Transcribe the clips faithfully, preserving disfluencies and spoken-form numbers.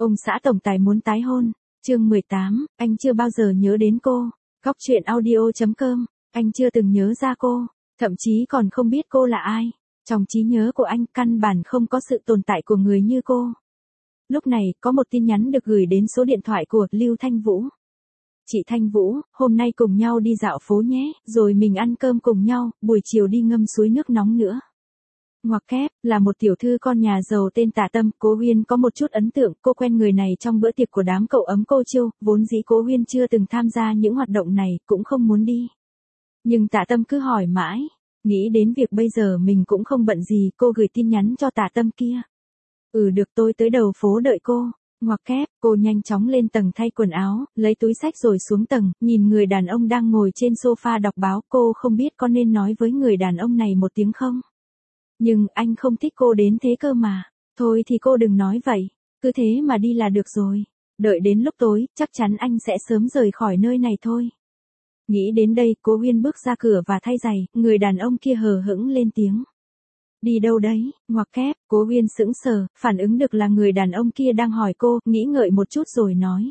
Ông xã tổng tài muốn tái hôn. Chương mười tám, anh chưa bao giờ nhớ đến cô. Góc truyện audio chấm com, anh chưa từng nhớ ra cô, thậm chí còn không biết cô là ai. Trong trí nhớ của anh căn bản không có sự tồn tại của người như cô. Lúc này, có một tin nhắn được gửi đến số điện thoại của Lưu Thanh Vũ. Chị Thanh Vũ, hôm nay cùng nhau đi dạo phố nhé, rồi mình ăn cơm cùng nhau, buổi chiều đi ngâm suối nước nóng nữa. Ngoặc kép, là một tiểu thư con nhà giàu tên Tạ Tâm, Cố Huyên có một chút ấn tượng, cô quen người này trong bữa tiệc của đám cậu ấm cô Chiêu, vốn dĩ Cố Huyên chưa từng tham gia những hoạt động này, cũng không muốn đi. Nhưng Tạ Tâm cứ hỏi mãi, nghĩ đến việc bây giờ mình cũng không bận gì, cô gửi tin nhắn cho Tạ Tâm kia. Ừ được, tôi tới đầu phố đợi cô. Ngoặc kép, cô nhanh chóng lên tầng thay quần áo, lấy túi xách rồi xuống tầng, nhìn người đàn ông đang ngồi trên sofa đọc báo, cô không biết có nên nói với người đàn ông này một tiếng không. Nhưng anh không thích cô đến thế cơ mà. Thôi thì cô đừng nói vậy, cứ thế mà đi là được rồi. Đợi đến lúc tối, chắc chắn anh sẽ sớm rời khỏi nơi này thôi. Nghĩ đến đây, Cố Huyên bước ra cửa và thay giày, người đàn ông kia hờ hững lên tiếng. Đi đâu đấy? Ngoặc kép, Cố Huyên sững sờ, phản ứng được là người đàn ông kia đang hỏi cô, nghĩ ngợi một chút rồi nói.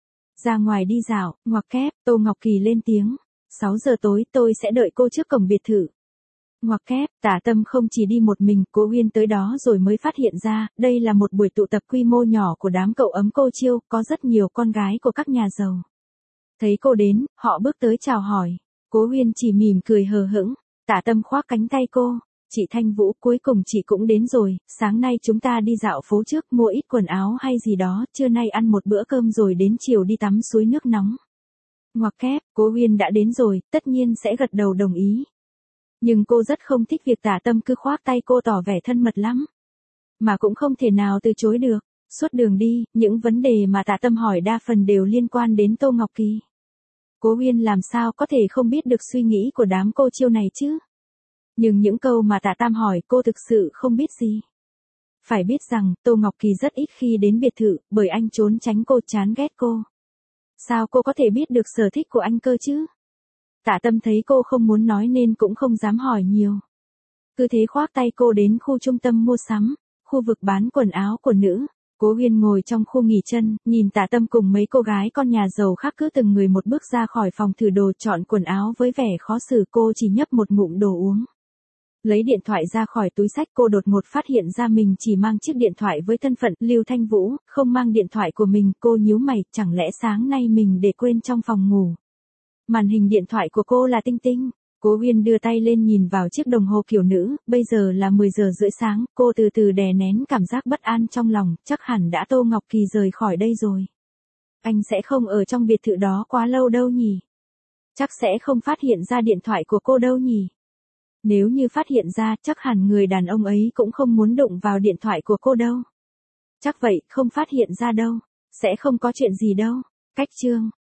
Ra ngoài đi dạo. Ngoặc kép, Tô Ngọc Kỳ lên tiếng. sáu giờ tối tôi sẽ đợi cô trước cổng biệt thự. Ngoặc kép, Tạ Tâm không chỉ đi một mình, Cố Huyên tới đó rồi mới phát hiện ra, đây là một buổi tụ tập quy mô nhỏ của đám cậu ấm cô Chiêu, có rất nhiều con gái của các nhà giàu. Thấy cô đến, họ bước tới chào hỏi. Cố Huyên chỉ mỉm cười hờ hững. Tạ Tâm khoác cánh tay cô. Chị Thanh Vũ, cuối cùng chị cũng đến rồi, sáng nay chúng ta đi dạo phố trước, mua ít quần áo hay gì đó, trưa nay ăn một bữa cơm rồi đến chiều đi tắm suối nước nóng. Ngoặc kép, Cố Huyên đã đến rồi, tất nhiên sẽ gật đầu đồng ý. Nhưng cô rất không thích việc Tạ Tâm cứ khoác tay cô tỏ vẻ thân mật lắm. Mà cũng không thể nào từ chối được. Suốt đường đi, những vấn đề mà Tạ Tâm hỏi đa phần đều liên quan đến Tô Ngọc Kỳ. Cố Huyên làm sao có thể không biết được suy nghĩ của đám cô Chiêu này chứ? Nhưng những câu mà Tạ Tam hỏi cô thực sự không biết gì. Phải biết rằng, Tô Ngọc Kỳ rất ít khi đến biệt thự, bởi anh trốn tránh cô, chán ghét cô. Sao cô có thể biết được sở thích của anh cơ chứ? Tạ Tâm thấy cô không muốn nói nên cũng không dám hỏi nhiều. Cứ thế khoác tay cô đến khu trung tâm mua sắm, khu vực bán quần áo của nữ. Cố Huyên ngồi trong khu nghỉ chân, nhìn Tạ Tâm cùng mấy cô gái con nhà giàu khác cứ từng người một bước ra khỏi phòng thử đồ chọn quần áo với vẻ khó xử, cô chỉ nhấp một ngụm đồ uống. Lấy điện thoại ra khỏi túi xách, cô đột ngột phát hiện ra mình chỉ mang chiếc điện thoại với thân phận Lưu Thanh Vũ, không mang điện thoại của mình, cô nhíu mày, chẳng lẽ sáng nay mình để quên trong phòng ngủ. Màn hình điện thoại của cô là tinh tinh. Cố Huyên đưa tay lên nhìn vào chiếc đồng hồ kiểu nữ, bây giờ là mười giờ rưỡi sáng, cô từ từ đè nén cảm giác bất an trong lòng, chắc hẳn đã Tô Ngọc Kỳ rời khỏi đây rồi. Anh sẽ không ở trong biệt thự đó quá lâu đâu nhỉ? Chắc sẽ không phát hiện ra điện thoại của cô đâu nhỉ? Nếu như phát hiện ra, chắc hẳn người đàn ông ấy cũng không muốn đụng vào điện thoại của cô đâu. Chắc vậy, không phát hiện ra đâu. Sẽ không có chuyện gì đâu. Cách chương.